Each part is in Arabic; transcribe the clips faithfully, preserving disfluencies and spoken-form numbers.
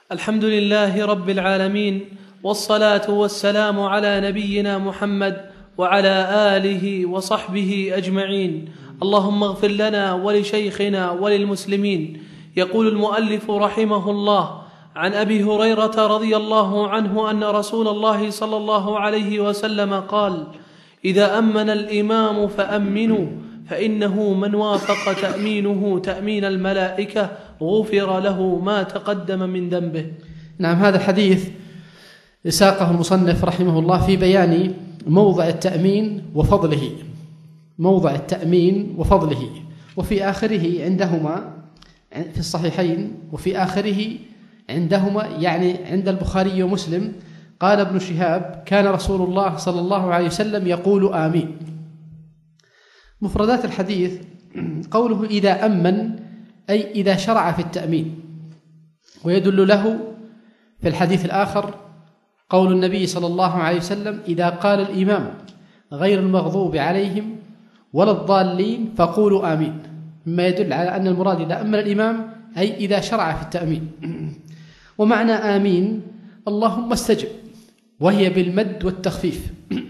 الحمد لله رب العالمين، والصلاة والسلام على نبينا محمد وعلى آله وصحبه أجمعين. اللهم اغفر لنا ولشيخنا وللمسلمين. يقول المؤلف رحمه الله: عن أبي هريرة رضي الله عنه أن رسول الله صلى الله عليه وسلم قال: إذا أمن الإمام فأمنوا، فإنه من وافق تأمينه تأمين الملائكة غفر له ما تقدم من ذنبه. نعم، هذا الحديث ساقه المصنف رحمه الله في بيان موضع التأمين وفضله موضع التأمين وفضله وفي آخره عندهما في الصحيحين وفي آخره عندهما يعني عند البخاري ومسلم قال ابن شهاب: كان رسول الله صلى الله عليه وسلم يقول آمين. مفردات الحديث: قوله إذا أمن أي إذا شرع في التأمين، ويدل له في الحديث الآخر قول النبي صلى الله عليه وسلم: إذا قال الإمام غير المغضوب عليهم ولا الضالين فقولوا آمين، مما يدل على أن المراد إذا أمن الإمام أي إذا شرع في التأمين. ومعنى آمين اللهم استجب، وهي بالمد والتخفيف.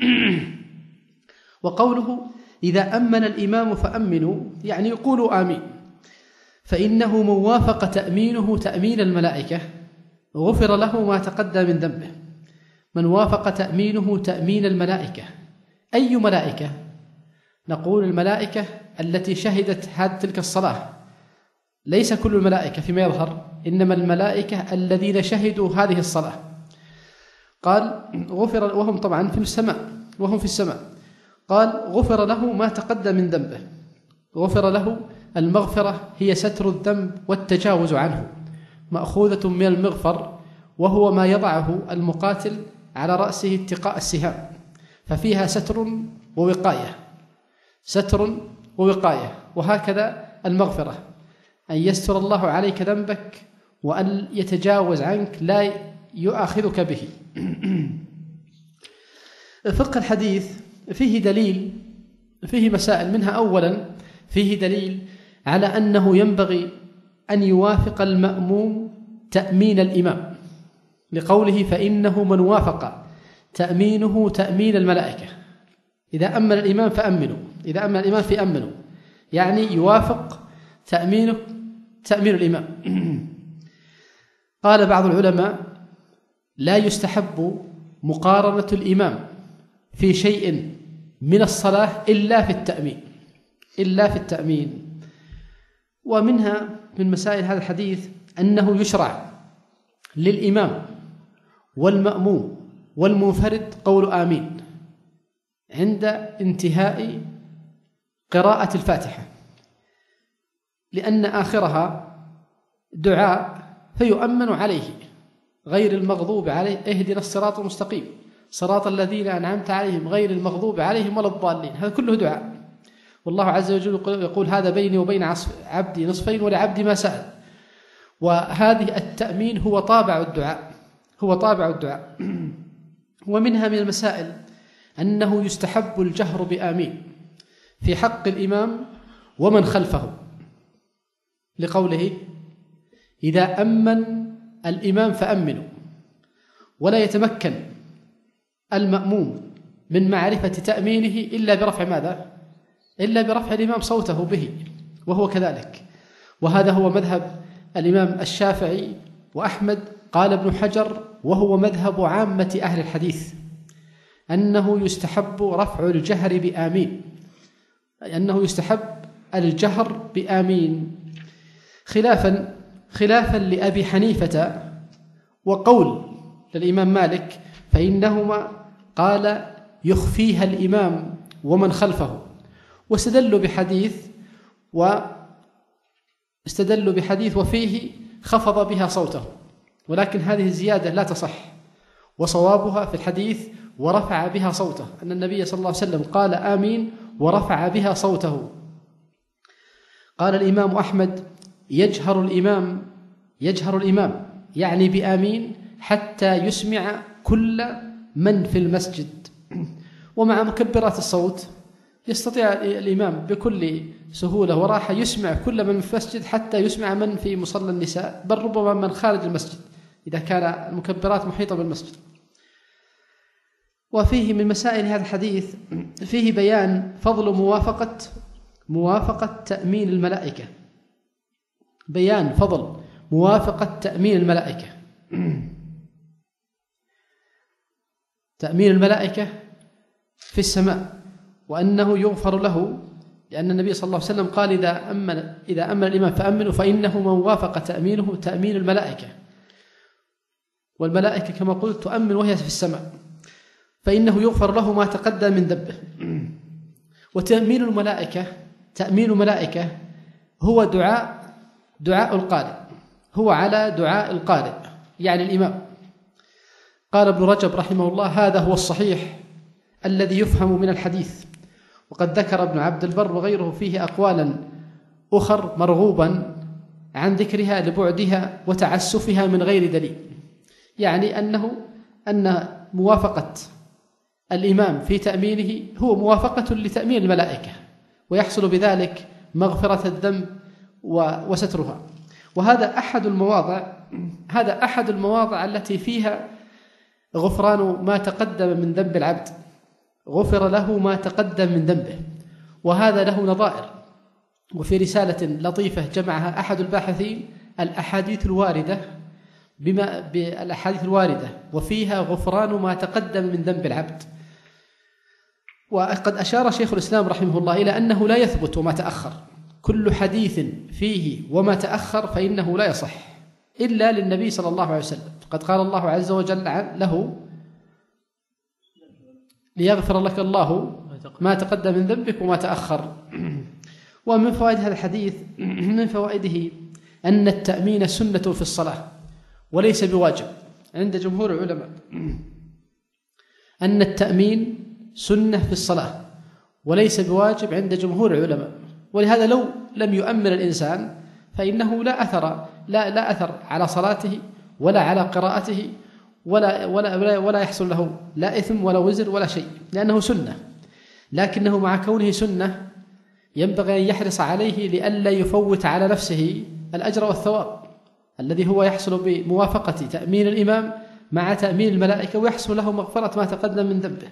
وقوله إذا أمن الإمام فأمنوا يعني يقولوا آمين، فإنه من وافق تأمينه تأمين الملائكة غفر له ما تقدم من ذنبه. من وافق تأمينه تأمين الملائكة، أي ملائكة؟ نقول الملائكة التي شهدت هذه تلك الصلاة، ليس كل الملائكة فيما يظهر، إنما الملائكة الذين شهدوا هذه الصلاة. قال غفر، وهم طبعا في السماء وهم في السماء قال غفر له ما تقدم من ذنبه. غفر له، المغفرة هي ستر الذنب والتجاوز عنه، مأخوذة من المغفر، وهو ما يضعه المقاتل على رأسه اتقاء السهام، ففيها ستر ووقاية ستر ووقاية وهكذا المغفرة أن يستر الله عليك ذنبك وأن يتجاوز عنك، لا يؤاخذك به. فقه الحديث فيه دليل، فيه مسائل، منها أولا فيه دليل على أنه ينبغي أن يوافق المأموم تأمين الإمام، لقوله فإنه من وافق تأمينه تأمين الملائكة. إذا أمن الإمام فأمنوا، إذا أمن الإمام فأمنوا، يعني يوافق تأمينه تأمين الإمام. قال بعض العلماء: لا يستحب مقارنة الإمام في شيء من الصلاة إلا في التأمين إلا في التأمين ومنها من مسائل هذا الحديث أنه يشرع للإمام والمأموم والمنفرد قول آمين عند انتهاء قراءة الفاتحة، لأن آخرها دعاء فيؤمن عليه: غير المغضوب عليه اهدنا الصراط المستقيم صراط الذين أنعمت عليهم غير المغضوب عليهم ولا الضالين. هذا كله دعاء، والله عز وجل يقول: هذا بيني وبين عبدي نصفين ولعبدي ما سأل. وهذه التأمين هو طابع الدعاء هو طابع الدعاء ومنها من المسائل أنه يستحب الجهر بآمين في حق الإمام ومن خلفه، لقوله: إذا أمن الإمام فأمنوا. ولا يتمكن المأموم من معرفة تأمينه إلا برفع ماذا؟ إلا برفع الإمام صوته به، وهو كذلك. وهذا هو مذهب الإمام الشافعي وأحمد. قال ابن حجر: وهو مذهب عامة أهل الحديث، أنه يستحب رفع الجهر بآمين، أنه يستحب الجهر بآمين، خلافا خلافا لأبي حنيفة وقول للإمام مالك، فإنهما قال يخفيها الإمام ومن خلفه، واستدلوا بحديث واستدلوا بحديث وفيه خفض بها صوته، ولكن هذه الزيادة لا تصح، وصوابها في الحديث ورفع بها صوته، أن النبي صلى الله عليه وسلم قال آمين ورفع بها صوته. قال الإمام أحمد: يجهر الإمام يجهر الإمام يعني بآمين حتى يسمع كل من في المسجد. ومع مكبرات الصوت يستطيع الإمام بكل سهولة وراحة يسمع كل من في المسجد، حتى يسمع من في مصلى النساء، بل ربما من خارج المسجد إذا كان المكبرات محيطة بالمسجد. وفيه من مسائل هذا الحديث فيه بيان فضل موافقة موافقة تأمين الملائكة، بيان فضل موافقة تأمين الملائكة. تأمين الملائكة في السماء، وأنه يغفر له، لأن النبي صلى الله عليه وسلم قال إذا أمن إذا أمن الإمام فأمنوا، فإنه من وافق تأمينه تأمين الملائكة، والملائكة كما قلت تؤمن وهي في السماء، فإنه يغفر له ما تقدم من ذنبه. وتأمين الملائكة تأمين الملائكة هو دعاء دعاء القارئ، هو على دعاء القارئ يعني الإمام. قال ابن رجب رحمه الله هذا هو الصحيح الذي يفهم من الحديث. وقد ذكر ابن عبد البر وغيره فيه أقوالا أخر مرغوبا عن ذكرها لبعدها وتعسفها من غير دليل، يعني أنه أن موافقة الإمام في تأمينه هو موافقة لتأمين الملائكة، ويحصل بذلك مغفرة الذنب وسترها. وهذا أحد المواضع هذا أحد المواضع التي فيها غفران ما تقدم من ذنب العبد، غفر له ما تقدم من ذنبه، وهذا له نظائر. وفي رسالة لطيفة جمعها أحد الباحثين الأحاديث الواردة بما بالأحاديث الواردة وفيها غفران ما تقدم من ذنب العبد. وقد أشار شيخ الإسلام رحمه الله إلى أنه لا يثبت وما تأخر، كل حديث فيه وما تأخر فإنه لا يصح إلا للنبي صلى الله عليه وسلم. قد قال الله عز وجل له ليغفر لك الله ما تقدم من ذنبك وما تأخر. ومن فوائد هذا الحديث من فوائده أن التأمين سنة في الصلاة وليس بواجب عند جمهور العلماء، أن التأمين سنة في الصلاة وليس بواجب عند جمهور العلماء. ولهذا لو لم يؤمن الإنسان فإنه لا أثر لا لا أثر على صلاته ولا على قراءته ولا ولا ولا يحصل له لا إثم ولا وزر ولا شيء، لأنه سنة. لكنه مع كونه سنة ينبغي أن يحرص عليه لئلا يفوت على نفسه الأجر والثواب الذي هو يحصل بموافقة تأمين الإمام مع تأمين الملائكة، ويحصل له مغفرة ما تقدم من ذنبه.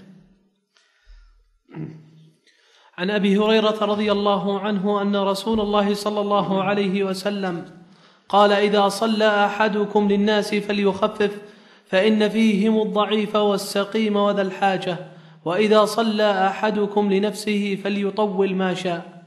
عن أبي هريرة رضي الله عنه أن رسول الله صلى الله عليه وسلم قال إذا صلى أحدكم للناس فليخفف فإن فيهم الضعيف والسقيم وذا الحاجة، وإذا صلى أحدكم لنفسه فليطول ما شاء.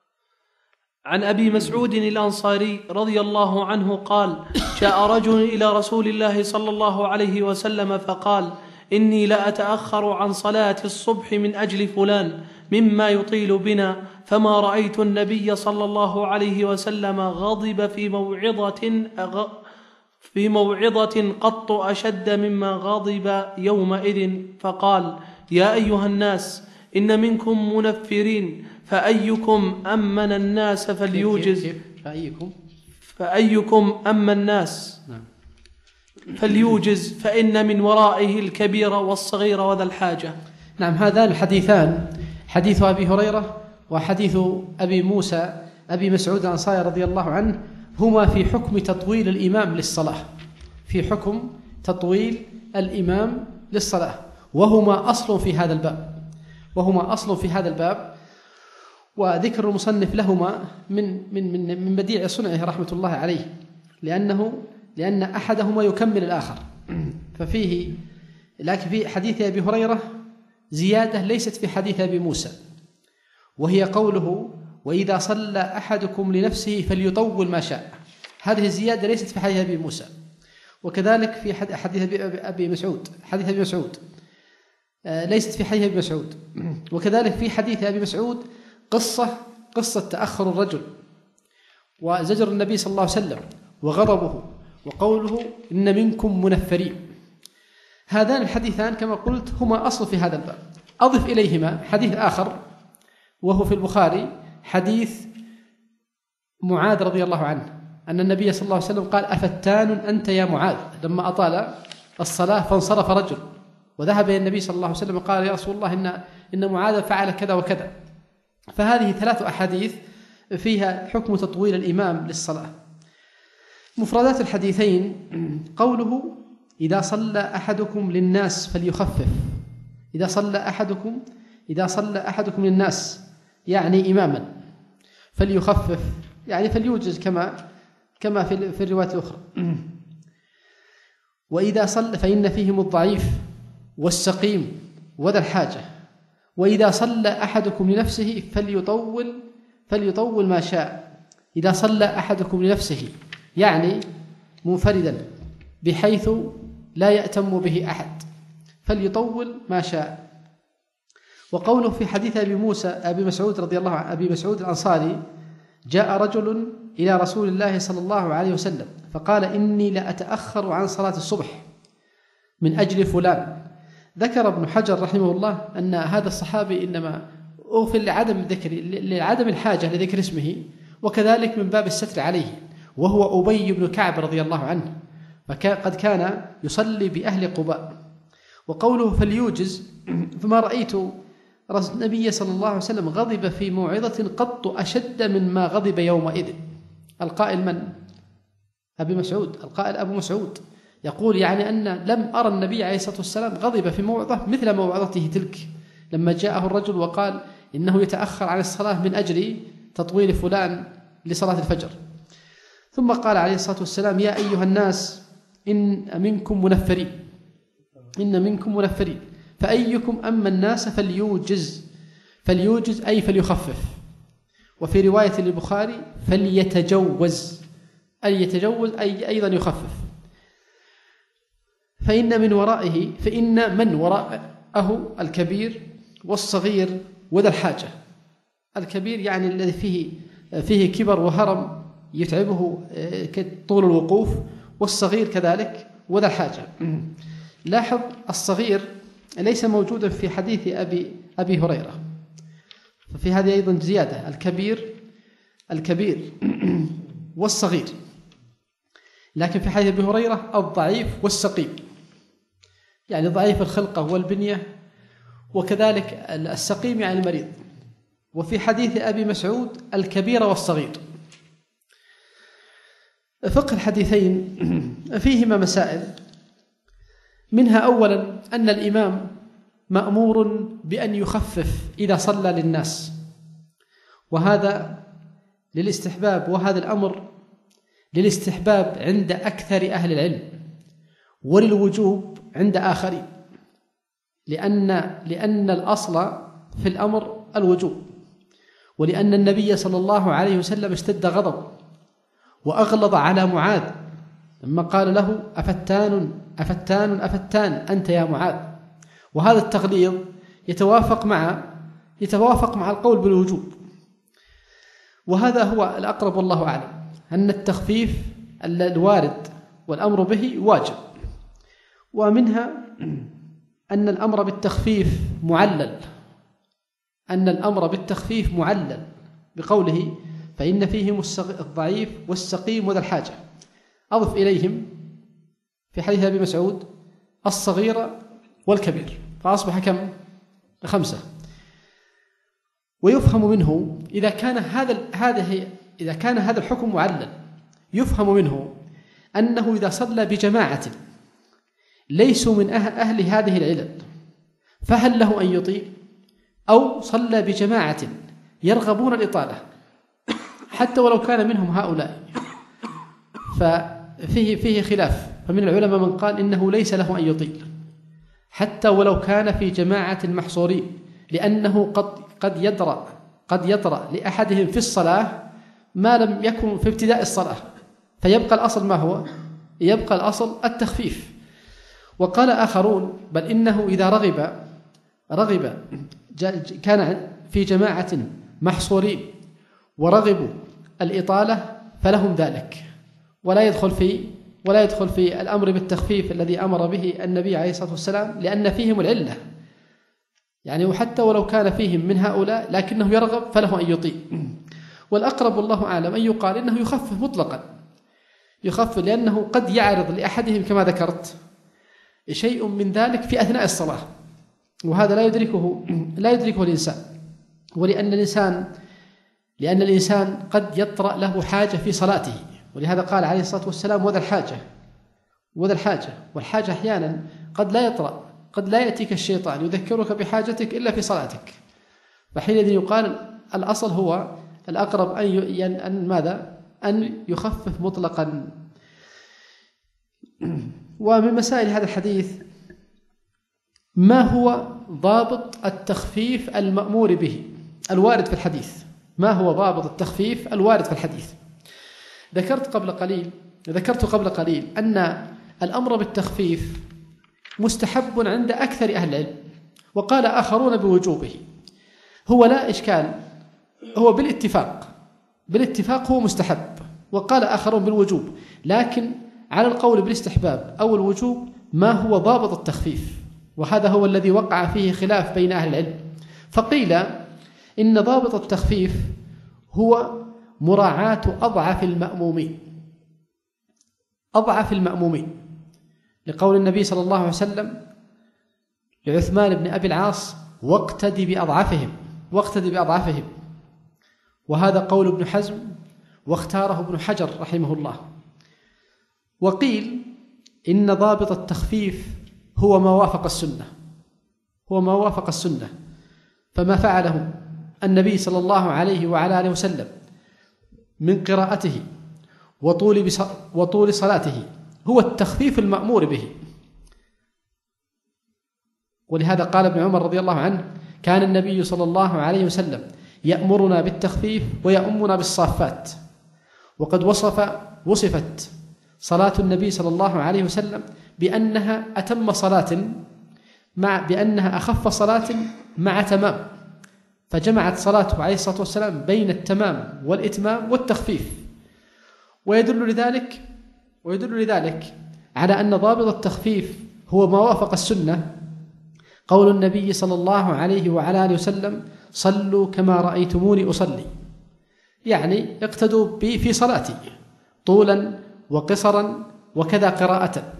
عن أبي مسعود الأنصاري رضي الله عنه قال جاء رجل إلى رسول الله صلى الله عليه وسلم فقال إني لأتأخر عن صلاة الصبح من أجل فلان مما يطيل بنا، فما رأيت النبي صلى الله عليه وسلم غضب في موعظة في موعظة قط أشد مما غضب يومئذ، فقال يا أيها الناس إن منكم منفرين، فأيكم أمن الناس فليوجز فأيكم فأيكم أمن الناس فليوجز فإن من ورائه الكبير والصغير وذا الحاجة. نعم، هذان الحديثان حديث أبي هريرة وحديث أبي موسى أبي مسعود الأنصاري رضي الله عنه هما في حكم تطويل الإمام للصلاة في حكم تطويل الإمام للصلاة وهما أصل في هذا الباب وهما أصل في هذا الباب وذكر المصنف لهما من من من من بديع صنعه رحمة الله عليه، لأنه لأن أحدهما يكمل الآخر. ففيه لكن في حديث أبي هريرة زيادة ليست في حديث أبي موسى، وهي قوله وإذا صلى أحدكم لنفسه فليطول ما شاء. هذه الزيادة ليست في حديث أبي موسى. وكذلك في حديث أبي مسعود حديث أبي مسعود ليست في حديث أبي مسعود. وكذلك في حديث أبي مسعود قصة قصة تأخر الرجل وزجر النبي صلى الله عليه وسلم وغضبه وقوله إن منكم منفرين. هذان الحديثان كما قلت هما أصل في هذا الباب. أضف إليهما حديث آخر وهو في البخاري حديث معاذ رضي الله عنه أن النبي صلى الله عليه وسلم قال أفتان أنت يا معاذ لما أطال الصلاة فانصرف رجل وذهب إلى النبي صلى الله عليه وسلم قال يا رسول الله إن, إن معاذ فعل كذا وكذا. فهذه ثلاث أحاديث فيها حكم تطويل الإمام للصلاة. مفردات الحديثين: قوله إذا صلى أحدكم للناس فليخفف. إذا صلى أحدكم إذا صلى أحدكم للناس يعني إماما فليخفف، يعني فليوجز كما كما في في الروايات الأخرى. وإذا صلى فإن فيهم الضعيف والسقيم وذا الحاجة. وإذا صلى أحدكم لنفسه فليطول فليطول ما شاء. إذا صلى أحدكم لنفسه يعني منفردا بحيث لا يأتم به أحد فليطول ما شاء. وقوله في حديث أبي موسى أبي مسعود رضي الله عنه أبي مسعود الأنصاري: جاء رجل إلى رسول الله صلى الله عليه وسلم فقال: إني لأتأخر عن صلاة الصبح من أجل فلان. ذكر ابن حجر رحمه الله أن هذا الصحابي إنما أغفر لعدم ذكر لعدم الحاجة لذكر اسمه، وكذلك من باب الستر عليه، وهو أبي بن كعب رضي الله عنه، فقد كان يصلي بأهل قباء. وقوله فليوجز: فما رأيت النبي صلى الله عليه وسلم غضب في موعظة قط أشد من ما غضب يومئذ. القائل من؟ أبي مسعود. القائل أبو مسعود يقول يعني أن لم أرى النبي عليه الصلاة والسلام غضب في موعظة مثل موعظته تلك لما جاءه الرجل وقال إنه يتأخر عن الصلاة من أجل تطويل فلان لصلاة الفجر. ثم قال عليه الصلاة والسلام: يا أيها الناس إن منكم منفرين إن منكم منفرين فأيكم أما الناس فليوجز. فليوجز أي فليخفف. وفي رواية للبخاري: فليتجوز أي يتجوز أي أيضا يخفف. فإن من ورائه فإن من وراءه الكبير والصغير وذا الحاجة. الكبير يعني الذي فيه فيه كبر وهرم يتعبه طول الوقوف، والصغير كذلك وذا الحاجة. لاحظ الصغير ليس موجودا في حديث أبي أبي هريرة، ففي هذه أيضا زيادة: الكبير الكبير والصغير. لكن في حديث أبي هريرة الضعيف والسقيم، يعني ضعيف الخلقة والبنية، وكذلك السقيم يعني المريض. وفي حديث أبي مسعود الكبير والصغير. فقه الحديثين فيهما مسائل، منها أولا أن الإمام مأمور بأن يخفف إذا صلى للناس، وهذا للاستحباب، وهذا الأمر للاستحباب عند أكثر أهل العلم، وللوجوب عند آخرين، لأن لأن الأصل في الأمر الوجوب، ولأن النبي صلى الله عليه وسلم اشتد غضب وأغلظ على معاذ لما قال له: أفتان أفتان أفتان أنت يا معاذ. وهذا التغليظ يتوافق مع يتوافق مع القول بالوجوب، وهذا هو الأقرب والله أعلم، أن التخفيف الوارد والأمر به واجب. ومنها أن الأمر بالتخفيف معلل أن الأمر بالتخفيف معلل بقوله: فإن فيهم الضعيف والسقيم وذا الحاجة. أضف إليهم في حديث أبي مسعود الصغير والكبير، فأصبح كم؟ خمسة. ويفهم منه إذا كان هذا هذه إذا كان هذا الحكم معلل، يفهم منه أنه إذا صلى بجماعة ليسوا من أهل هذه العلل فهل له أن يطيل، أو صلى بجماعة يرغبون الإطالة حتى ولو كان منهم هؤلاء، ففيه فيه خلاف. فمن العلماء من قال إنه ليس له أن يطيل حتى ولو كان في جماعة محصورين، لأنه قد قد يطرأ قد يطرأ لأحدهم في الصلاة ما لم يكن في ابتداء الصلاة، فيبقى الأصل ما هو؟ يبقى الأصل التخفيف. وقال آخرون: بل إنه إذا رغب رغب كان في جماعة محصورين ورغبوا الإطالة فلهم ذلك، ولا يدخل في ولا يدخل في الأمر بالتخفيف الذي أمر به النبي عليه الصلاة والسلام، لأن فيهم العلة، يعني وحتى ولو كان فيهم من هؤلاء لكنه يرغب فله أن يطيل. والأقرب والله أعلم أن يقال إنه يخفف مطلقا، يخفف لأنه قد يعرض لأحدهم كما ذكرت شيء من ذلك في أثناء الصلاة، وهذا لا يدركه لا يدركه الإنسان، ولأن الإنسان لأن الإنسان قد يطرأ له حاجة في صلاته ولهذا قال عليه الصلاة والسلام وذا الحاجة وذا الحاجة والحاجة أحيانا قد لا يطرأ، قد لا يأتيك الشيطان يذكرك بحاجتك إلا في صلاتك، فحينئذ يقال الأصل هو الأقرب أن أن ماذا أن يخفف مطلقا. ومن مسائل هذا الحديث ما هو ضابط التخفيف المأمور به الوارد في الحديث؟ ما هو ضابط التخفيف الوارد في الحديث؟ ذكرت قبل قليل ذكرت قبل قليل أن الأمر بالتخفيف مستحب عند أكثر أهل العلم، وقال آخرون بوجوبه. هو لا إشكال، هو بالاتفاق بالاتفاق هو مستحب، وقال آخرون بالوجوب، لكن على القول بالاستحباب أو الوجوب ما هو ضابط التخفيف؟ وهذا هو الذي وقع فيه خلاف بين أهل العلم. فقيل إن ضابط التخفيف هو مراعاة أضعف المأمومين أضعف المأمومين لقول النبي صلى الله عليه وسلم لعثمان بن أبي العاص واقتدي بأضعفهم واقتدي بأضعفهم وهذا قول ابن حزم واختاره ابن حجر رحمه الله. وقيل إن ضابط التخفيف هو ما وافق السنة هو ما وافق السنة فما فعله النبي صلى الله عليه وعلى آله وسلم من قراءته وطول, بص... وطول صلاته هو التخفيف المأمور به. ولهذا قال ابن عمر رضي الله عنه كان النبي صلى الله عليه وسلم يأمرنا بالتخفيف ويأمنا بالصافات. وقد وصف وصفت صلاة النبي صلى الله عليه وسلم بأنها أتم صلاة مع بأنها أخف صلاة مع تمام، فجمعت صلاته عليه الصلاة والسلام بين التمام والإتمام والتخفيف. ويدل لذلك ويدل لذلك على أن ضابط التخفيف هو ما وافق السنة قول النبي صلى الله عليه وعلى آله وسلم صلوا كما رأيتموني أصلي، يعني اقتدوا بي في صلاتي طولا وقصرا وكذا قراءة.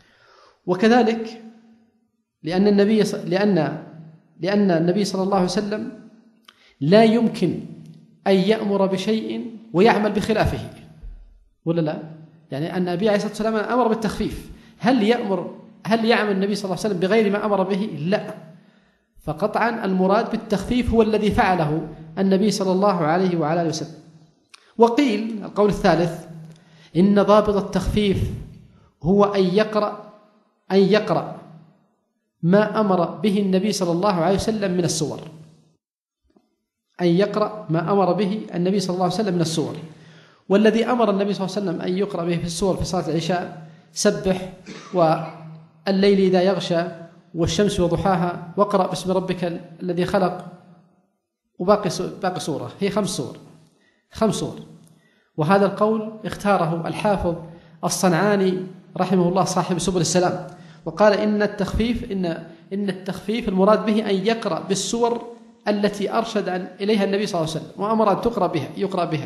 وكذلك لأن النبي لأن لأن النبي صلى الله عليه وسلم لا يمكن أن يأمر بشيء ويعمل بخلافه، ولا لا؟ يعني أن النبي عليه الصلاة والسلام أمر بالتخفيف، هل يأمر هل يعمل النبي صلى الله عليه وسلم بغير ما أمر به؟ لا، فقطعا المراد بالتخفيف هو الذي فعله النبي صلى الله عليه وعلى آله وسلم. وقيل القول الثالث إن ضابط التخفيف هو أن يقرأ أن يقرأ ما أمر به النبي صلى الله عليه وسلم من السور أن يقرأ ما أمر به النبي صلى الله عليه وسلم من السور. والذي أمر النبي صلى الله عليه وسلم أن يقرأ به في السور في صلاة العشاء سبح والليل إذا يغشى والشمس وضحاها واقرأ باسم ربك الذي خلق وباقي باقي سورة، هي خمس سور خمس سور وهذا القول اختاره الحافظ الصنعاني رحمه الله صاحب سبل السلام، وقال إن التخفيف إن إن التخفيف المراد به أن يقرأ بالسور التي أرشد إليها النبي صلى الله عليه وسلم وأمر أن تقرأ بها يقرأ بها.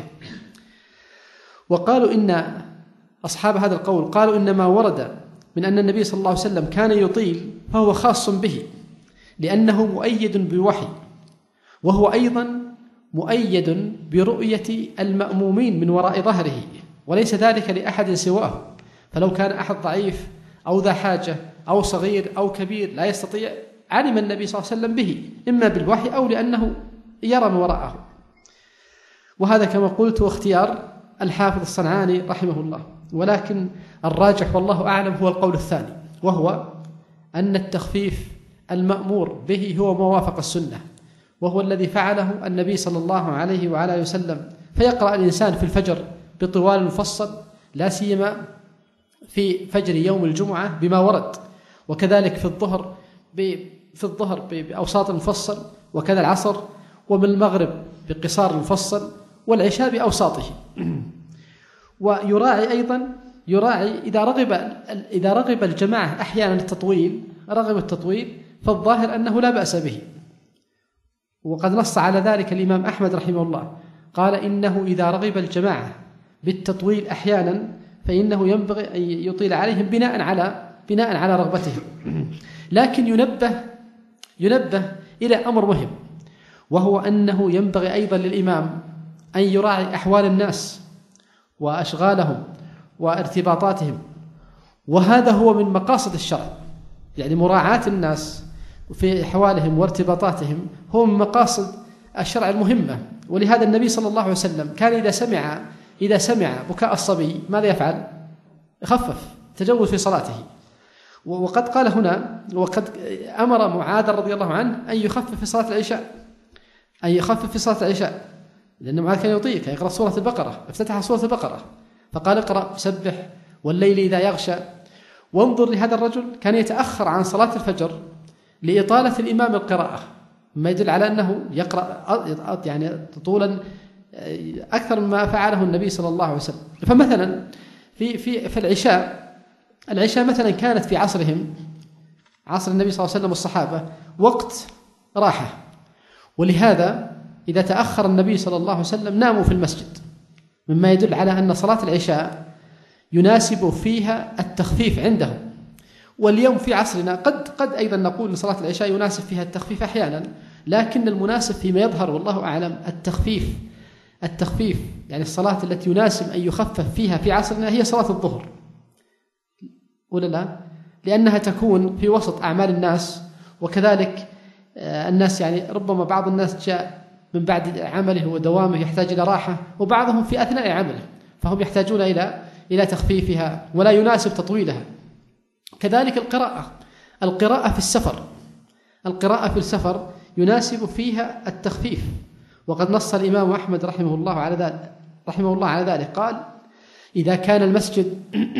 وقالوا إن أصحاب هذا القول قالوا إن ما ورد من أن النبي صلى الله عليه وسلم كان يطيل فهو خاص به لأنه مؤيد بوحي، وهو أيضا مؤيد برؤية المأمومين من وراء ظهره، وليس ذلك لأحد سواه. فلو كان أحد ضعيف أو ذا حاجة أو صغير أو كبير لا يستطيع علم النبي صلى الله عليه وسلم به إما بالوحي أو لأنه يرى من وراءه. وهذا كما قلت اختيار الحافظ الصنعاني رحمه الله، ولكن الراجح والله أعلم هو القول الثاني، وهو أن التخفيف المأمور به هو ما وافق السنة، وهو الذي فعله النبي صلى الله عليه وعلى آله وسلم. فيقرأ الإنسان في الفجر بطوال مفصل لا سيما في فجر يوم الجمعة بما ورد، وكذلك في الظهر في الظهر بأوساط مفصل، وكذا العصر، ومن المغرب بقصار مفصل، والعشاء بأوساطه. ويراعي أيضا يراعي إذا رغب إذا رغب الجماعة أحيانا التطويل رغب التطويل فالظاهر أنه لا بأس به. وقد نص على ذلك الإمام أحمد رحمه الله، قال إنه إذا رغب الجماعة بالتطويل أحيانا فإنه ينبغي أن يطيل عليهم بناء على بناء على رغبتهم. لكن ينبه ينبه إلى أمر مهم، وهو أنه ينبغي أيضا للإمام أن يراعي أحوال الناس وأشغالهم وارتباطاتهم، وهذا هو من مقاصد الشرع، يعني مراعاة الناس في أحوالهم وارتباطاتهم هو من مقاصد الشرع المهمة. ولهذا النبي صلى الله عليه وسلم كان إذا سمع إذا سمع بكاء الصبي ماذا يفعل؟ يخفف، تجوز في صلاته. وقد قال هنا، وقد أمر معاذ رضي الله عنه أن يخفف في صلاة العشاء، أن يخفف في صلاة العشاء، لأن معاذ كان يطيق كان يقرأ سورة البقرة، افتتح سورة البقرة فقال اقرأ سبح والليل إذا يغشى. وانظر لهذا الرجل كان يتأخر عن صلاة الفجر لإطالة الإمام القراءة، ما يدل على أنه يقرأ يعني طولا أكثر مما فعله النبي صلى الله عليه وسلم. فمثلا في في في العشاء العشاء مثلا كانت في عصرهم، عصر النبي صلى الله عليه وسلم والصحابة، وقت راحة، ولهذا إذا تأخر النبي صلى الله عليه وسلم ناموا في المسجد، مما يدل على أن صلاة العشاء يناسب فيها التخفيف عندهم. واليوم في عصرنا قد قد أيضا نقول أن صلاة العشاء يناسب فيها التخفيف أحيانا، لكن المناسب فيما يظهر والله أعلم التخفيف التخفيف يعني الصلاة التي يناسب أن يخفف فيها في عصرنا هي صلاة الظهر، ولا لا؟ لأنها تكون في وسط أعمال الناس، وكذلك الناس يعني ربما بعض الناس جاء من بعد عمله ودوامه يحتاج إلى راحة، وبعضهم في أثناء عمله فهم يحتاجون إلى إلى تخفيفها ولا يناسب تطويلها. كذلك القراءة القراءة في السفر القراءة في السفر يناسب فيها التخفيف، وقد نص الإمام أحمد رحمه الله على ذلك رحمه الله على ذلك قال إذا كان المسجد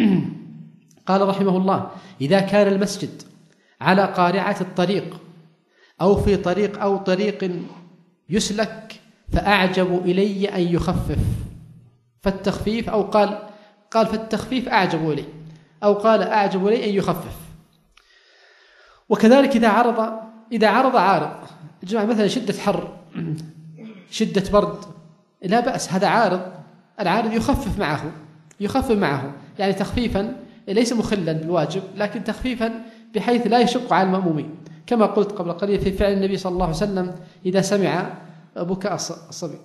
قال رحمه الله إذا كان المسجد على قارعة الطريق أو في طريق أو طريق يسلك فأعجب إلي أن يخفف. فالتخفيف أو قال قال فالتخفيف أعجب إلي، أو قال أعجب إلي أن يخفف. وكذلك إذا عرض إذا عرض عارض جماعة مثلا شدة حر شدة برد لا بأس، هذا عارض، العارض يخفف معه يخفف معه يعني تخفيفا ليس مخلا بالواجب، لكن تخفيفا بحيث لا يشق على المأمومين، كما قلت قبل قليل في فعل النبي صلى الله عليه وسلم إذا سمع بكاء الصبي.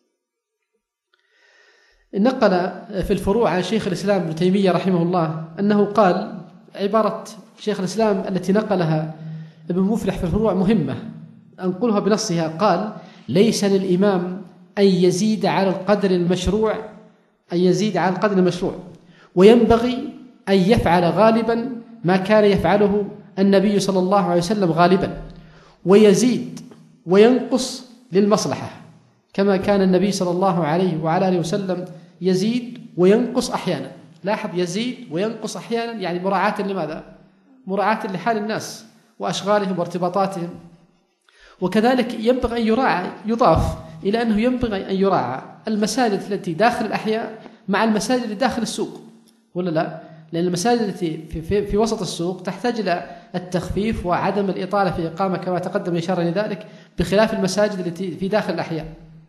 نقل في الفروع عن شيخ الإسلام ابن تيمية رحمه الله أنه قال عبارة شيخ الإسلام التي نقلها ابن مفلح في الفروع مهمة أنقلها بنصها، قال ليس للإمام أن يزيد على القدر المشروع أن يزيد على القدر المشروع وينبغي أن يفعل غالبا ما كان يفعله النبي صلى الله عليه وسلم غالبا، ويزيد وينقص للمصلحة كما كان النبي صلى الله عليه وعلى آله وسلم يزيد وينقص أحيانا. لاحظ يزيد وينقص أحيانا يعني مراعاة لماذا؟ مراعاة لحال الناس وأشغالهم وارتباطاتهم. وكذلك ينبغي أن يراعى يضاف إلى أنه ينبغي أن يراعى المساجد التي داخل الأحياء مع المساجد اللي داخل السوق، ولا لا؟ لأن المساجد التي في, في, في وسط السوق تحتاج إلى التخفيف وعدم الإطالة في إقامة كما تقدم إشارة لذلك، بخلاف المساجد التي في داخل الأحياء.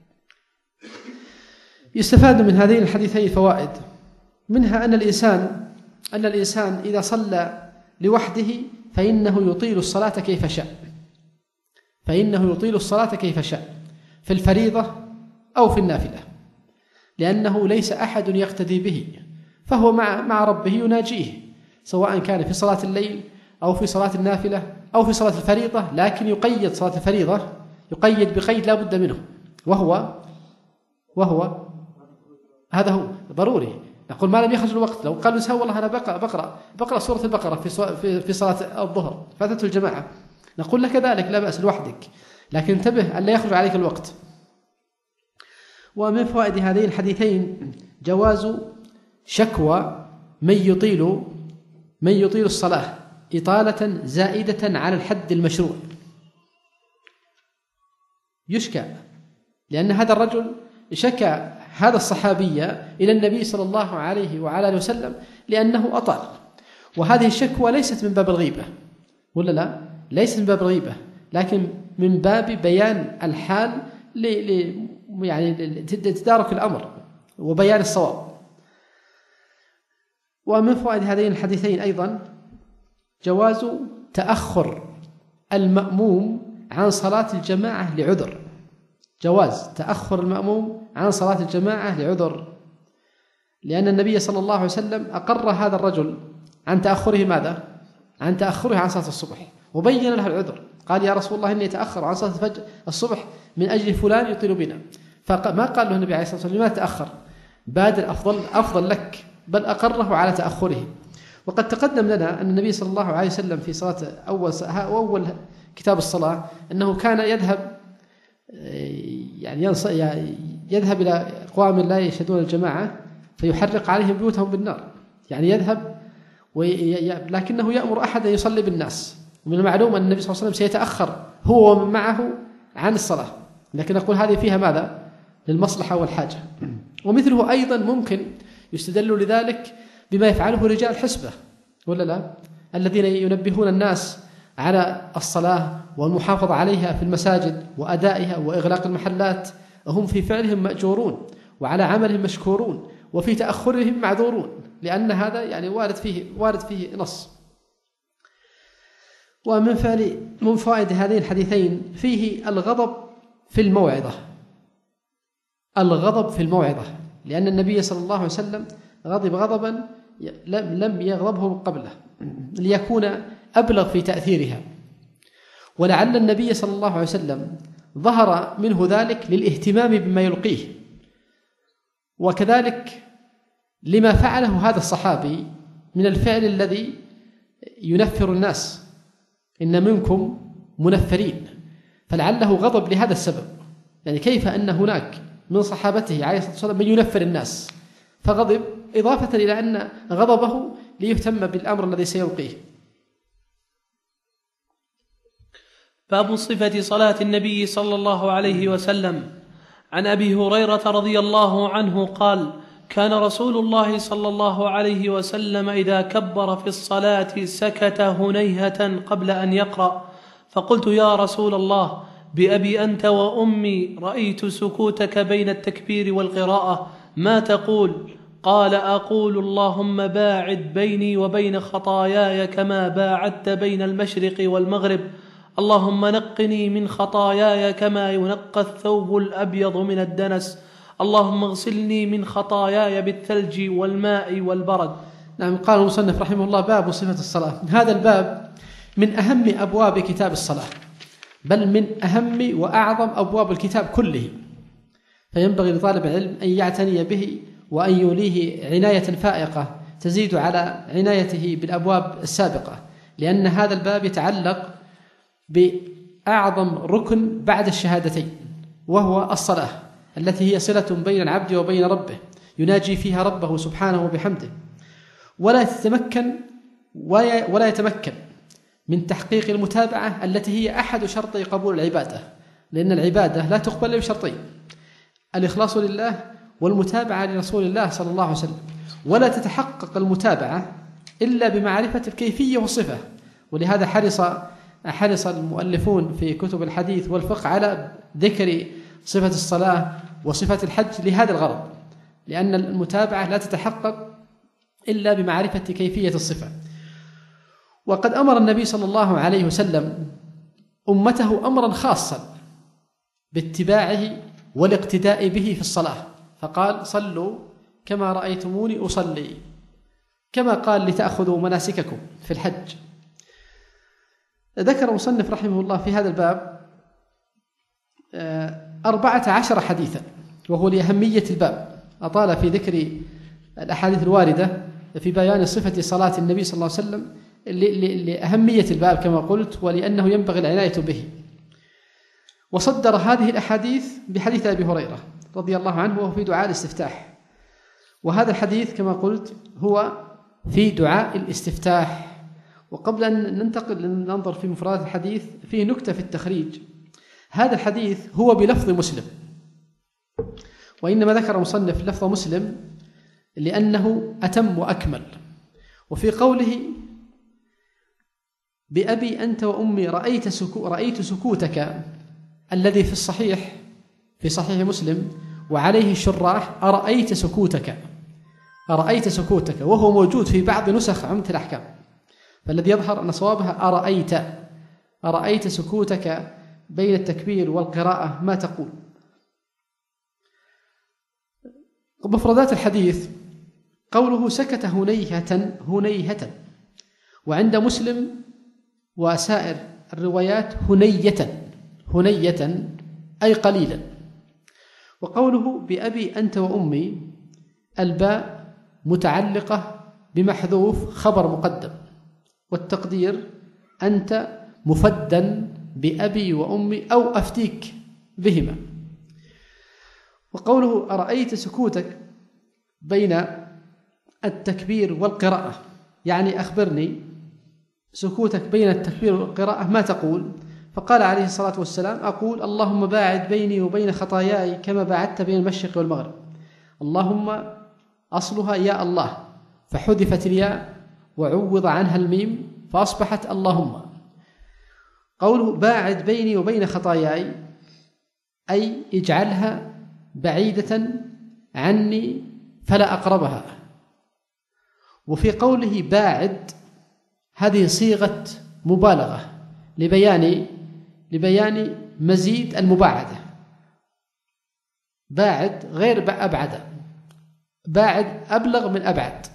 يستفاد من هذين الحديثين فوائد، منها أن الإنسان أن الإنسان إذا صلى لوحده فإنه يطيل الصلاة كيف شاء فإنه يطيل الصلاة كيف شاء في الفريضة أو في النافلة، لأنه ليس أحد يقتدي به، فهو مع مع ربه يناجيه سواء كان في صلاة الليل أو في صلاة النافلة أو في صلاة الفريضة، لكن يقيد صلاة الفريضة يقيد بقيد لا بد منه، وهو وهو هذا هو ضروري. نقول ما لم يخرج الوقت، لو قال نساء والله أنا بقرأ بقرأ بقرأ سورة البقرة في في صلاة الظهر فاتته الجماعة، نقول لك ذلك لا بأس لوحدك، لكن انتبه أن لا يخرج عليك الوقت. ومن فوائد هذين الحديثين جواز شكوى من يطيل من يطيل الصلاة إطالة زائدة على الحد المشروع. يشكى لأن هذا الرجل شكى هذا الصحابي إلى النبي صلى الله عليه وعلى آله وسلم لأنه أطال، وهذه الشكوى ليست من باب الغيبة، ولا لا؟ ليست من باب الغيبة، لكن من باب بيان الحال ل... ل... يعني لتدارك الأمر وبيان الصواب. ومن فوائد هذين الحديثين أيضا جواز تأخر المأموم عن صلاة الجماعة لعذر جواز تأخر المأموم عن صلاة الجماعة لعذر لأن النبي صلى الله عليه وسلم أقر هذا الرجل عن تأخره ماذا؟ عن تأخره عن صلاة الصبح، وبين له العذر، قال يا رسول الله إني أتأخر عن صلاة الفجر الصبح من أجل فلان يطيل بنا. فما قال له النبي عليه الصلاة والسلام لماذا تأخر؟ بادر، أفضل, أفضل لك، بل أقره على تأخره. وقد تقدم لنا أن النبي صلى الله عليه وسلم في صلاة أول, أول كتاب الصلاة أنه كان يذهب يعني يذهب إلى أقوام لا يشهدون الجماعة فيحرق عليهم بيوتهم بالنار، يعني يذهب وي... لكنه يأمر أحد أن يصلي بالناس. ومن المعلوم أن النبي صلى الله عليه وسلم سيتأخر هو ومن معه عن الصلاة، لكن نقول هذه فيها ماذا؟ للمصلحة والحاجة. ومثله أيضا ممكن يستدل لذلك بما يفعله رجال الحسبة ولا لا، الذين ينبهون الناس على الصلاة والمحافظة عليها في المساجد وأدائها وإغلاق المحلات، هم في فعلهم مأجورون وعلى عملهم مشكورون وفي تأخرهم معذورون، لأن هذا يعني وارد فيه وارد فيه نص. ومن فعل من فوائد هذين الحديثين فيه الغضب في الموعظة، الغضب في الموعظة، لأن النبي صلى الله عليه وسلم غضب غضبا لم يغضبه من قبله ليكون أبلغ في تأثيرها. ولعل النبي صلى الله عليه وسلم ظهر منه ذلك للاهتمام بما يلقيه، وكذلك لما فعله هذا الصحابي من الفعل الذي ينفر الناس، إن منكم منفرين، فلعله غضب لهذا السبب. يعني كيف أن هناك من صحابته عليه الصلاة والسلام من ينفر الناس فغضب، إضافة إلى أن غضبه ليهتم بالأمر الذي سيلقيه. باب صفة صلاة النبي صلى الله عليه وسلم. عن أبي هريرة رضي الله عنه قال: كان رسول الله صلى الله عليه وسلم إذا كبر في الصلاة سكت هنيهة قبل أن يقرأ، فقلت يا رسول الله بأبي أنت وأمي رأيت سكوتك بين التكبير والقراءة، ما تقول؟ قال: أقول اللهم باعد بيني وبين خطاياي كما باعدت بين المشرق والمغرب، اللهم نقني من خطاياي كما ينقى الثوب الأبيض من الدنس، اللهم اغسلني من خطاياي بالثلج والماء والبرد. نعم. قال المصنف رحمه الله: باب صفة الصلاة. هذا الباب من أهم أبواب كتاب الصلاة، بل من أهم وأعظم أبواب الكتاب كله، فينبغي لطالب العلم أن يعتني به وأن يوليه عناية فائقة تزيد على عنايته بالأبواب السابقة، لأن هذا الباب يتعلق بأعظم ركن بعد الشهادتين، وهو الصلاة التي هي صلة بين العبد وبين ربه، يناجي فيها ربه سبحانه وبحمده، ولا تتمكن ولا يتمكن من تحقيق المتابعة التي هي أحد شرطي قبول العبادة، لأن العبادة لا تقبل إلا بشرطين: الإخلاص لله والمتابعة لرسول الله صلى الله عليه وسلم. ولا تتحقق المتابعة إلا بمعرفة الكيفية والصفة، ولهذا حرص حرص المؤلفون في كتب الحديث والفقه على ذكر صفة الصلاة وصفة الحج لهذا الغرض، لأن المتابعة لا تتحقق إلا بمعرفة كيفية الصفة. وقد أمر النبي صلى الله عليه وسلم أمته أمرا خاصا باتباعه والاقتداء به في الصلاة، فقال: صلوا كما رأيتموني أصلي، كما قال: لتأخذوا مناسككم في الحج. ذكر مصنف رحمه الله في هذا الباب أربعة عشر حديثا، وهو لأهمية الباب، أطال في ذكر الأحاديث الواردة في بيان صفة صلاة النبي صلى الله عليه وسلم لأهمية الباب كما قلت، ولأنه ينبغي العناية به. وصدر هذه الأحاديث بحديث أبي هريرة رضي الله عنه وهو في دعاء الاستفتاح، وهذا الحديث كما قلت هو في دعاء الاستفتاح. وقبل أن ننتقل لننظر في مفردات الحديث فيه نكتة في التخريج: هذا الحديث هو بلفظ مسلم، وإنما ذكر مصنف لفظ مسلم لأنه أتم وأكمل. وفي قوله بأبي أنت وأمي رأيت, سكو رأيت سكوتك الذي في الصحيح في صحيح مسلم وعليه الشراح أرأيت سكوتك، أرأيت سكوتك، وهو موجود في بعض نسخ عمدة الأحكام، فالذي يظهر أن صوابها أرأيت أرأيت سكوتك بين التكبير والقراءة، ما تقول؟ مفردات الحديث قوله سكت هنيهة هنيهة، وعند مسلم وسائر الروايات هنية هنية أي قليلا. وقوله بأبي أنت وأمي، الباء متعلقة بمحذوف خبر مقدم، والتقدير أنت مفدا بأبي وأمي أو أفتيك بهما. وقوله أرأيت سكوتك بين التكبير والقراءة، يعني أخبرني سكوتك بين التكبير والقراءة ما تقول؟ فقال عليه الصلاة والسلام أقول اللهم باعد بيني وبين خطاياي كما باعدت بين المشرق والمغرب. اللهم أصلها يا الله، فحذفت الياء وعوض عنها الميم فأصبحت اللهم. قوله باعد بيني وبين خطاياي أي اجعلها بعيدة عني فلا أقربها. وفي قوله باعد هذه صيغة مبالغة لبيان لبيان مزيد المباعدة. باعد غير أبعد، باعد أبلغ من أبعد.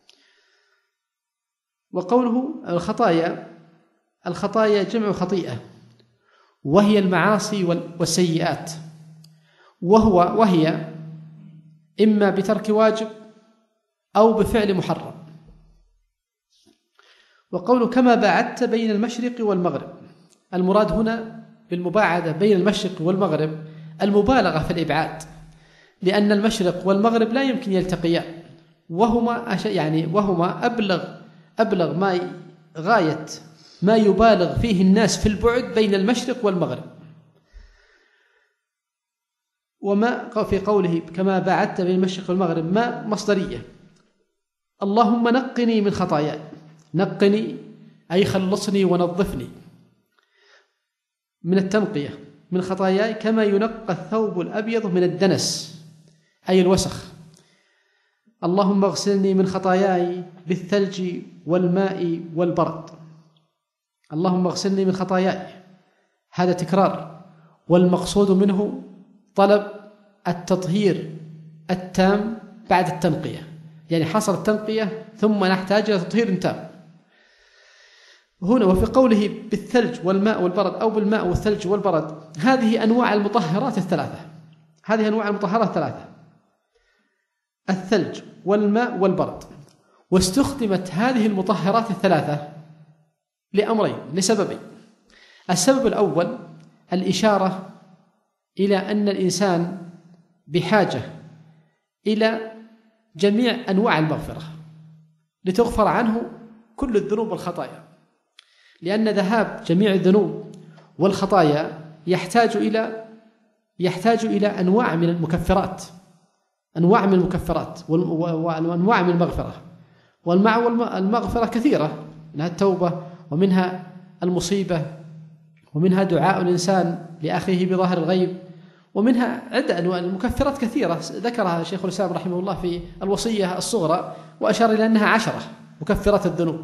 وقوله الخطايا، الخطايا جمع خطيئة، وهي المعاصي والسيئات، وهو وهي إما بترك واجب أو بفعل محرم. وقوله كما باعدت بين المشرق والمغرب، المراد هنا بالمباعدة بين المشرق والمغرب المبالغة في الإبعاد، لأن المشرق والمغرب لا يمكن يلتقيان، وهما يعني وهما أبلغ أبلغ ما غاية ما يبالغ فيه الناس في البعد بين المشرق والمغرب. وما في قوله كما باعدت بين المشرق والمغرب ما مصدرية. اللهم نقني من خطاياي، نقني أي خلصني ونظفني من التنقية من خطاياي كما ينقى الثوب الأبيض من الدنس أي الوسخ. اللهم اغسلني من خطاياي بالثلج والماء والبرد. اللهم اغسلني من خطاياي، هذا تكرار، والمقصود منه طلب التطهير التام بعد التنقية، يعني حصل التنقية ثم نحتاج إلى تطهير تام. هنا وفي قوله بالثلج والماء والبرد أو بالماء والثلج والبرد، هذه أنواع المطهرات الثلاثة، هذه أنواع المطهرات الثلاثة، الثلج والماء والبرد. واستخدمت هذه المطهرات الثلاثة لأمرين، لسببين. السبب الأول الإشارة إلى أن الإنسان بحاجة إلى جميع أنواع المغفرة لتغفر عنه كل الذنوب والخطايا، لأن ذهاب جميع الذنوب والخطايا يحتاج إلى يحتاج إلى أنواع من المكفرات، أنواع من المكفرات وأنواع من المغفرة. والمغفرة كثيرة، منها التوبة ومنها المصيبة ومنها دعاء الإنسان لأخيه بظاهر الغيب، ومنها عدة أنواع المكفرات كثيرة ذكرها شيخ الإسلام رحمه الله في الوصية الصغرى، وأشار إلى أنها عشرة مكفرات الذنوب.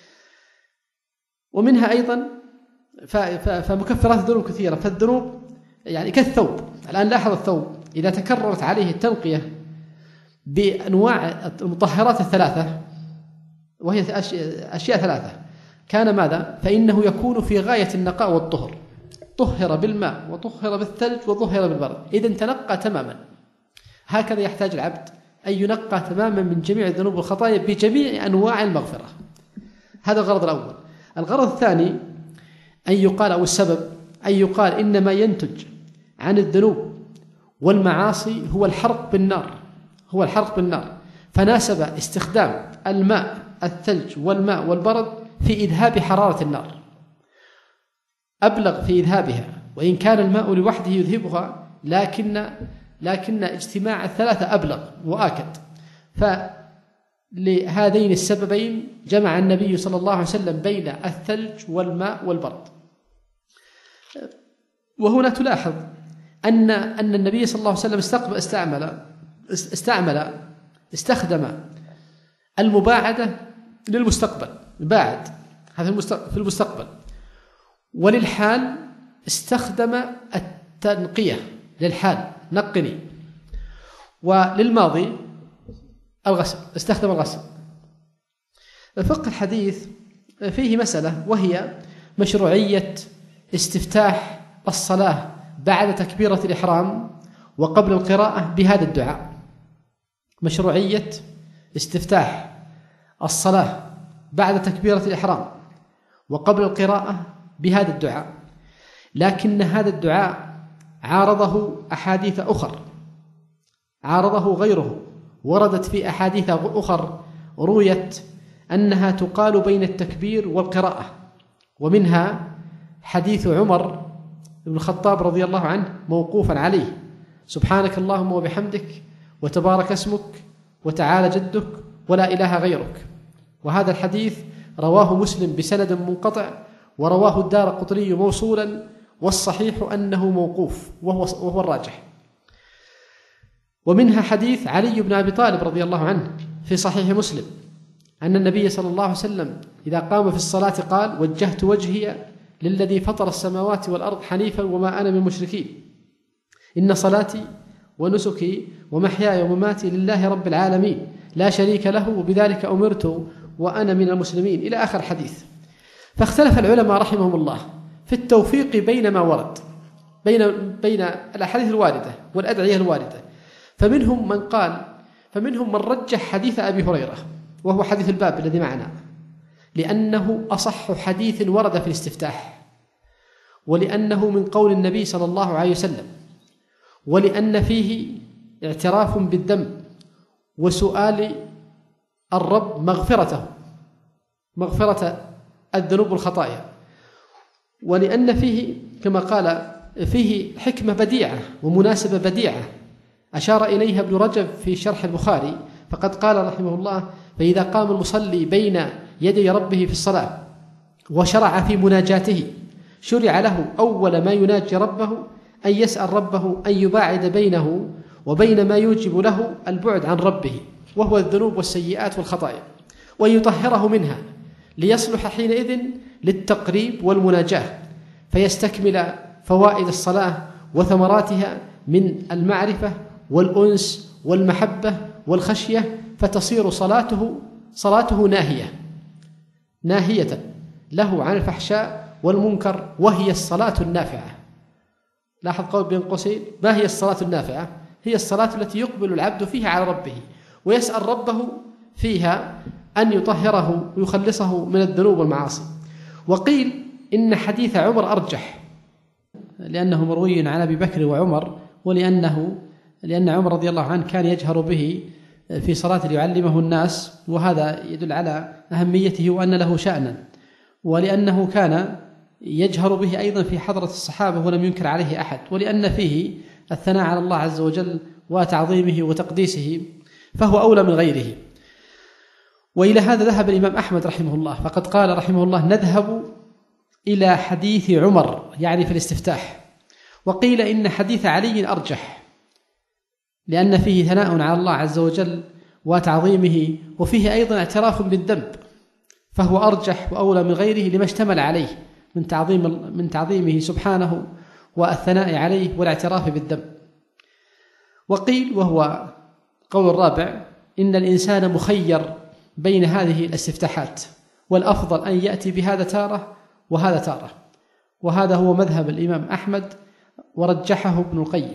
ومنها أيضا فمكفرات الذنوب كثيرة، فالذنوب يعني كالثوب. الآن لاحظ الثوب إذا تكررت عليه التنقية بأنواع المطهرات الثلاثة، وهي أشياء ثلاثة، كان ماذا؟ فإنه يكون في غاية النقاء والطهر، طهر بالماء وطهر بالثلج وطهر بالبرد، إذن تنقى تماما. هكذا يحتاج العبد أن ينقى تماما من جميع الذنوب والخطايا بجميع أنواع المغفرة. هذا الغرض الأول. الغرض الثاني أن يقال، أو السبب أن يقال إنما ينتج عن الذنوب والمعاصي هو الحرق بالنار، هو الحرق بالنار، فناسب استخدام الماء الثلج والماء والبرد في إذهاب حرارة النار، أبلغ في إذهابها، وإن كان الماء لوحده يذهبها لكن لكن اجتماع الثلاثة أبلغ وآكد. فلهذين السببين جمع النبي صلى الله عليه وسلم بين الثلج والماء والبرد. وهنا تلاحظ أن أن النبي صلى الله عليه وسلم استقبل استعمل استعمل استخدم المباعدة للمستقبل، باعد هذا في المستقبل، وللحال استخدم التنقية للحال، نقني، وللماضي الغسل، استخدم الغسل. الفقه الحديث فيه مسألة، وهي مشروعية استفتاح الصلاة بعد تكبيرة الإحرام وقبل القراءة بهذا الدعاء. مشروعية استفتاح الصلاة بعد تكبيرة الإحرام وقبل القراءة بهذا الدعاء، لكن هذا الدعاء عارضه أحاديث أخر، عارضه غيره، وردت في أحاديث أخر رويت أنها تقال بين التكبير والقراءة، ومنها حديث عمر بن الخطاب رضي الله عنه موقوفا عليه: سبحانك اللهم وبحمدك وتبارك اسمك وتعالى جدك ولا إله غيرك. وهذا الحديث رواه مسلم بسند منقطع، ورواه الدارقطني موصولا، والصحيح أنه موقوف وهو, وهو الراجح. ومنها حديث علي بن أبي طالب رضي الله عنه في صحيح مسلم أن النبي صلى الله عليه وسلم إذا قام في الصلاة قال: وجهت وجهي للذي فطر السماوات والأرض حنيفا وما أنا من المشركين، إن صلاتي ونسكي ومحياي ومماتي لله رب العالمين لا شريك له وبذلك أمرت وأنا من المسلمين، إلى آخر حديث. فاختلف العلماء رحمهم الله في التوفيق بين ما ورد بين بين الأحاديث الواردة والأدعية الواردة، فمنهم من قال فمنهم من رجح حديث أبي هريرة وهو حديث الباب الذي معنا، لأنه أصح حديث ورد في الاستفتاح، ولأنه من قول النبي صلى الله عليه وسلم، ولأن فيه اعتراف بالذنب وسؤال الرب مغفرته مغفرة الذنوب والخطايا، ولأن فيه كما قال فيه حكمة بديعة ومناسبة بديعة أشار إليها ابن رجب في شرح البخاري، فقد قال رحمه الله: فإذا قام المصلي بين يدي ربه في الصلاة وشرع في مناجاته شرع له أول ما يناجي ربه أن يسأل ربه أن يباعد بينه وبين ما يوجب له البعد عن ربه، وهو الذنوب والسيئات والخطايا، وأن يطهره منها ليصلح حينئذ للتقريب والمناجاة، فيستكمل فوائد الصلاة وثمراتها من المعرفة والأنس والمحبة والخشية، فتصير صلاته صلاته ناهية ناهية له عن الفحشاء والمنكر، وهي الصلاة النافعة. لاحظ قول بين قوسين: ما هي الصلاة النافعة؟ هي الصلاة التي يقبل العبد فيها على ربه ويسأل ربه فيها أن يطهره ويخلصه من الذنوب والمعاصي. وقيل إن حديث عمر أرجح، لأنه مروي عن أبي بكر وعمر، ولأنه لأن عمر رضي الله عنه كان يجهر به في صلاة ليعلمه الناس، وهذا يدل على أهميته وأن له شأنا، ولأنه كان يجهر به أيضا في حضرة الصحابة ولم ينكر عليه أحد، ولأن فيه الثناء على الله عز وجل وتعظيمه وتقديسه، فهو أولى من غيره. وإلى هذا ذهب الإمام أحمد رحمه الله، فقد قال رحمه الله: نذهب إلى حديث عمر، يعني في الاستفتاح. وقيل إن حديث علي أرجح، لأن فيه ثناء على الله عز وجل وتعظيمه، وفيه أيضا اعتراف بالذنب، فهو أرجح وأولى من غيره لما اشتمل عليه من تعظيم من تعظيمه سبحانه والثناء عليه والاعتراف بالذنب. وقيل، وهو قول الرابع، إن الإنسان مخير بين هذه الاستفتاحات، والأفضل أن يأتي بهذا تارة وهذا تارة، وهذا هو مذهب الإمام أحمد ورجحه ابن القيم.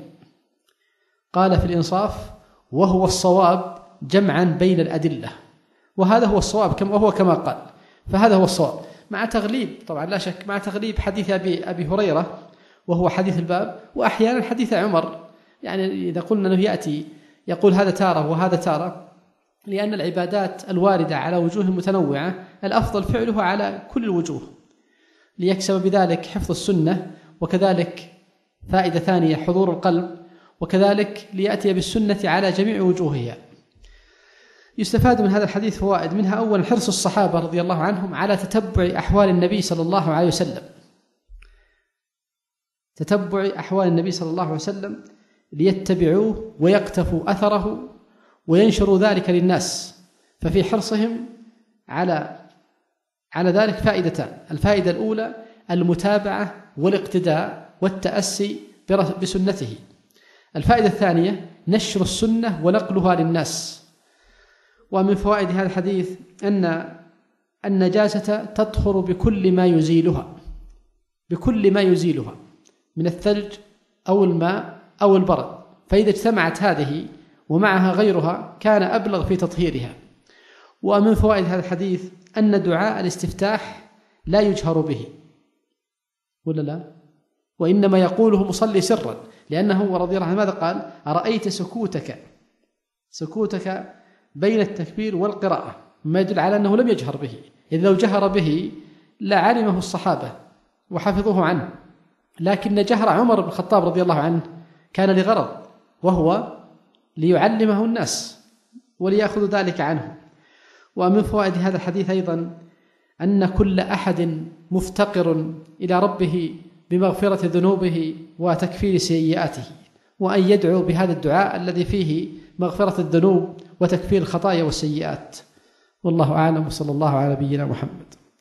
قال في الإنصاف: وهو الصواب جمعا بين الأدلة، وهذا هو الصواب كما وهو كما قال، فهذا هو الصواب، مع تغليب طبعا لا شك، مع تغليب حديث أبي, أبي هريرة وهو حديث الباب، وأحيانا حديث عمر، يعني إذا قلنا أنه يأتي يقول هذا تارة وهذا تارة، لأن العبادات الواردة على وجوه متنوعة الأفضل فعلها على كل الوجوه ليكسب بذلك حفظ السنة، وكذلك فائدة ثانية حضور القلب، وكذلك ليأتي بالسنة على جميع وجوهها. يستفاد من هذا الحديث فوائد، منها أولا حرص الصحابة رضي الله عنهم على تتبع أحوال النبي صلى الله عليه وسلم تتبع أحوال النبي صلى الله عليه وسلم ليتبعوه ويقتفوا أثره وينشروا ذلك للناس، ففي حرصهم على على ذلك فائدتان: الفائدة الأولى المتابعة والاقتداء والتأسي بسنته، الفائدة الثانية نشر السنة ونقلها للناس، ومن فوائد هذا الحديث أن النجاسة تطهر بكل ما يزيلها، بكل ما يزيلها من الثلج أو الماء أو البرد، فإذا اجتمعت هذه ومعها غيرها كان أبلغ في تطهيرها. ومن فوائد هذا الحديث أن دعاء الاستفتاح لا يجهر به، ولا لا؟ وإنما يقوله مصلي سرا، لأنه رضي الله عنه ماذا قال؟ أرأيت سكوتك سكوتك بين التكبير والقراءة، ما يدل على أنه لم يجهر به، إذ لو جهر به لعلمه الصحابة وحفظوه عنه، لكن جهر عمر بن الخطاب رضي الله عنه كان لغرض، وهو ليعلمه الناس وليأخذ ذلك عنه. ومن فوائد هذا الحديث أيضا أن كل أحد مفتقر إلى ربه بمغفرة ذنوبه وتكفير سيئاته، وأن يدعو بهذا الدعاء الذي فيه مغفرة الذنوب وتكفير الخطايا والسيئات. والله أعلم، وصلى الله على نبينا محمد.